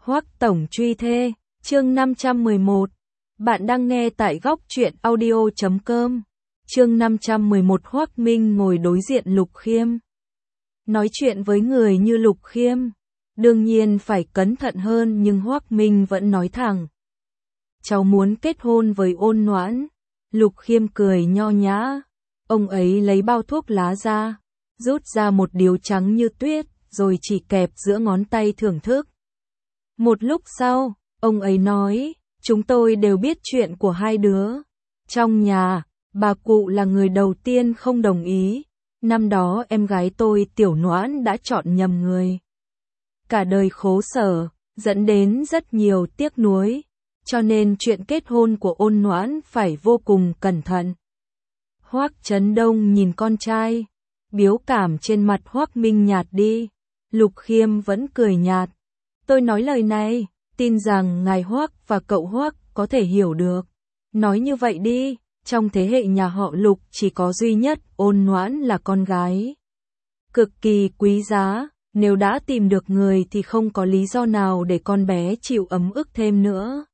Hoắc tổng truy thê, chương 511. Bạn đang nghe tại góc truyện audio.com. Chương 511. Hoắc Minh ngồi đối diện Lục Khiêm. Nói chuyện với người như Lục Khiêm, đương nhiên phải cẩn thận hơn, nhưng Hoắc Minh vẫn nói thẳng: cháu muốn kết hôn với Ôn Noãn. Lục Khiêm cười nho nhã. Ông ấy lấy bao thuốc lá ra, rút ra một điếu trắng như tuyết, rồi chỉ kẹp giữa ngón tay thưởng thức. Một lúc sau, ông ấy nói: chúng tôi đều biết chuyện của hai đứa. Trong nhà, bà cụ là người đầu tiên không đồng ý. Năm đó em gái tôi Tiểu Noãn đã chọn nhầm người. Cả đời khổ sở, dẫn đến rất nhiều tiếc nuối. Cho nên chuyện kết hôn của Ôn Noãn phải vô cùng cẩn thận. Hoắc Chấn Đông nhìn con trai, biểu cảm trên mặt Hoắc Minh nhạt đi. Lục Khiêm vẫn cười nhạt. Tôi nói lời này, tin rằng ngài Hoắc và cậu Hoắc có thể hiểu được. Nói như vậy đi, trong thế hệ nhà họ Lục chỉ có duy nhất Ôn Noãn là con gái. Cực kỳ quý giá, nếu đã tìm được người thì không có lý do nào để con bé chịu ấm ức thêm nữa.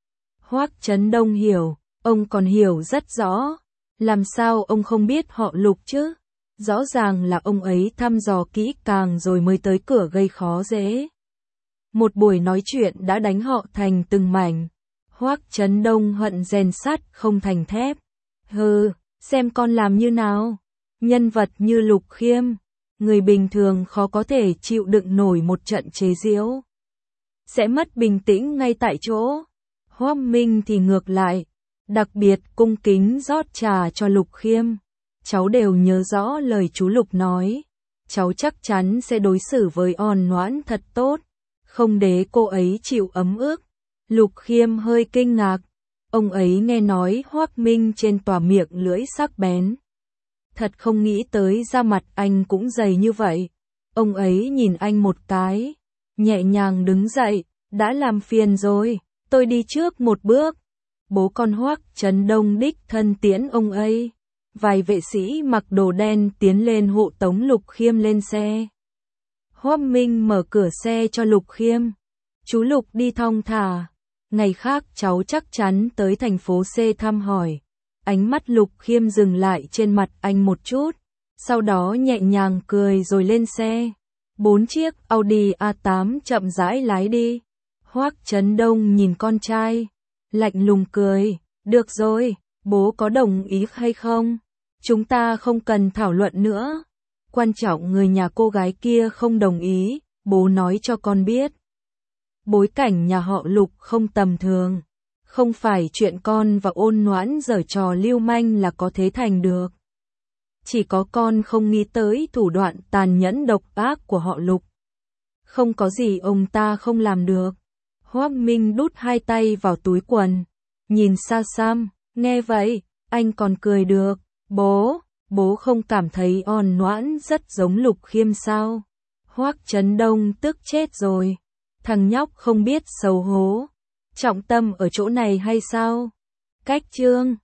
Hoắc Chấn Đông hiểu, ông còn hiểu rất rõ. Làm sao ông không biết họ Lục chứ? Rõ ràng là ông ấy thăm dò kỹ càng rồi mới tới cửa gây khó dễ. Một buổi nói chuyện đã đánh họ thành từng mảnh. Hoắc Chấn Đông hận rèn sắt không thành thép. Hừ, xem con làm như nào. Nhân vật như Lục Khiêm, người bình thường khó có thể chịu đựng nổi một trận chế giễu. Sẽ mất bình tĩnh ngay tại chỗ. Hoắc Minh thì ngược lại, đặc biệt cung kính rót trà cho Lục Khiêm. Cháu đều nhớ rõ lời chú Lục nói. Cháu chắc chắn sẽ đối xử với Ôn Noãn thật tốt, không để cô ấy chịu ấm ức. Lục Khiêm hơi kinh ngạc. Ông ấy nghe nói Hoắc Minh trên tòa miệng lưỡi sắc bén. Thật không nghĩ tới da mặt anh cũng dày như vậy. Ông ấy nhìn anh một cái, nhẹ nhàng đứng dậy. Đã làm phiền rồi, tôi đi trước một bước. Bố con Hoắc Chấn Đông đích thân tiễn ông ấy. Vài vệ sĩ mặc đồ đen tiến lên hộ tống Lục Khiêm lên xe. Hoắc Minh mở cửa xe cho Lục Khiêm. Chú Lục đi thong thả. Ngày khác cháu chắc chắn tới thành phố C thăm hỏi. Ánh mắt Lục Khiêm dừng lại trên mặt anh một chút. Sau đó nhẹ nhàng cười rồi lên xe. 4 chiếc Audi A8 chậm rãi lái đi. Hoắc Chấn Đông nhìn con trai, lạnh lùng cười. Được rồi, bố có đồng ý hay không? Chúng ta không cần thảo luận nữa. Quan trọng người nhà cô gái kia không đồng ý, bố nói cho con biết. Bối cảnh nhà họ Lục không tầm thường. Không phải chuyện con và Ôn Noãn giở trò lưu manh là có thể thành được. Chỉ có con không nghĩ tới thủ đoạn tàn nhẫn độc ác của họ Lục. Không có gì ông ta không làm được. Hoắc Minh đút hai tay vào túi quần, nhìn xa xăm. Nghe vậy, anh còn cười được. Bố không cảm thấy Ôn Noãn rất giống Lục Khiêm sao? Hoắc Chấn Đông tức chết rồi. Thằng nhóc không biết xấu hổ. Trọng tâm ở chỗ này hay sao? Cách chương